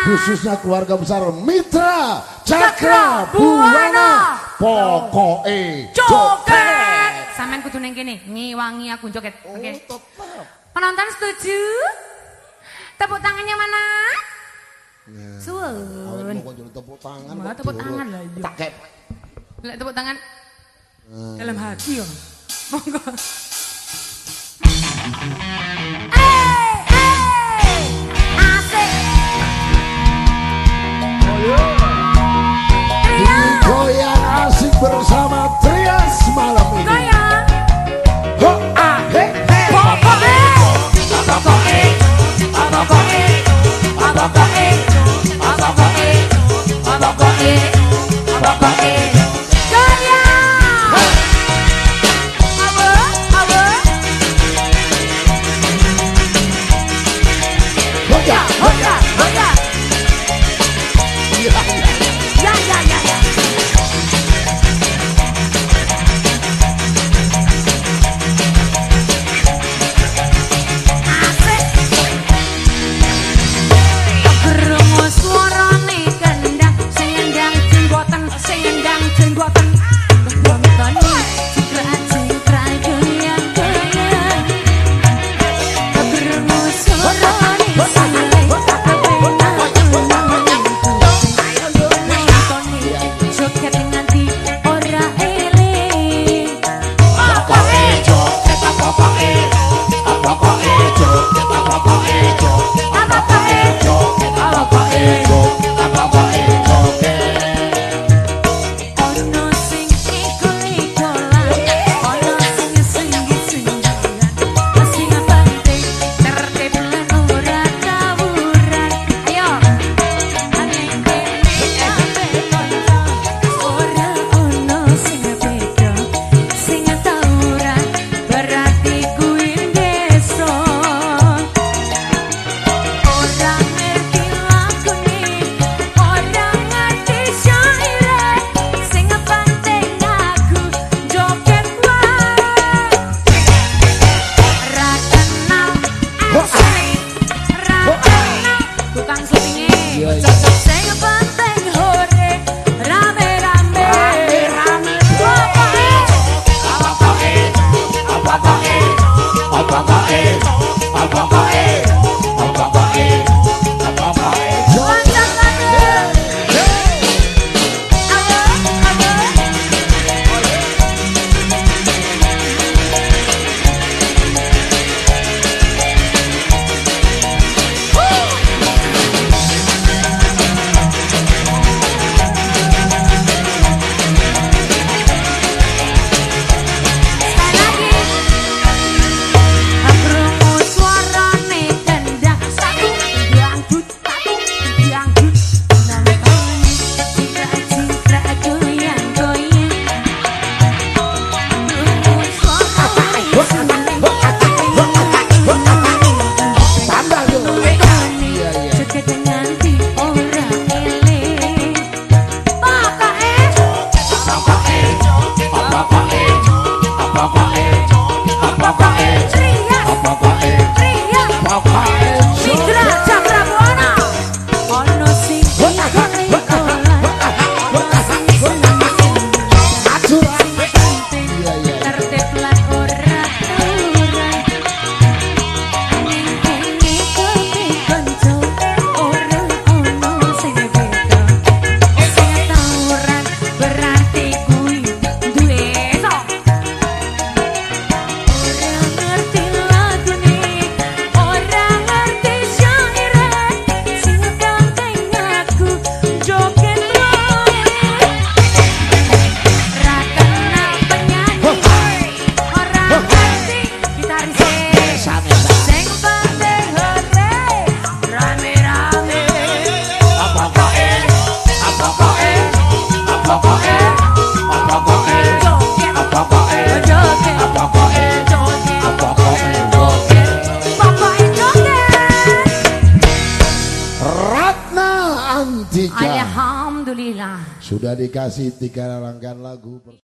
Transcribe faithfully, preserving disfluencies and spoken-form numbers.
khususnya keluarga besar Mitra Cakra Buana. Pokoke joget. Sampeyan kudu ning kene ngiwangi aku joget. Oh, Oke. tetap. Penonton setuju? Tepuk tangannya mana? Nah, Suwun. mau jadi tepuk tangan. Mau tepuk tangan lah iya. Tak kep. Lek tepuk tangan Nah. dalam hati yo. Monggo. Goyang asik bersama Trias malam ini. Goyang. Ho ah he he. Pokoke. Pokoke. Pokoke. Pokoke. Pokoke. Pokoke. Pokoke. Goyang. Awe, awe. Goyang, Goyang, goyang. iya, iya. Ya, ya, ya, ya. Asik. Krungu suarane kendang, sing ndang jenggoten, sing ndang jenggoten. Bentone cikrak-cikrak goyang-goyang. Krungu suarane sing joget nganti ora eling. Pokoke joget, pokoke, pokoke joget, pokoke joget, pokoke joget, pokoke joget, pokoke joget. Ono sing ikut-ikutan, ono sing sing-singgan, sing penting tertib lan ora tawuran. Ayo. Aning kene ape kanca ora ono sing beda sing tawuran berarti kuwi desa ora ngerti lakune ora ngerti syaire sing penting aku joget wae ra kenal asli ra kenal tukang syutinge cocok sing penting hore rame-rame rame pokoke pokoke pokoke pokoke pokoke pokoke pokoke jualan lagi ayo sekali lagi. Krungu suarane kendang, satu dianggut, satu dianggut. Nonton cikrak-cikrak goyang-goyang. Krungu suarane Tambah yo. joget nganti ora eling. Pokoke Pokoke, pokoke, pokoke, pokoke, Trias, pokoke, Trias. pokoke. Mitra Cakra Buana. Ono sing ikut-ikutan, ono sing sing-sing. Acuran. Penting Iya, iya. tertib lan ora tawuran. Ning kene kopi kanca ora ono sing beda. Sing tawuran berarti kuwi duwe sok. Ora ngerti lagune, ora ngerti syaire, sing penting aku joget wae. Ra kenal penyanyi, ora ngerti gitarise, sing penting hore rame-rame. Pokoke, pokoke, pokoke, pokoke, Joget, pokoke, joget, pokoke, joget, pokoke, joget, pokoke joget. Ratna Antika Alhamdulillah. sudah dikasih tiga rangkaian lagu.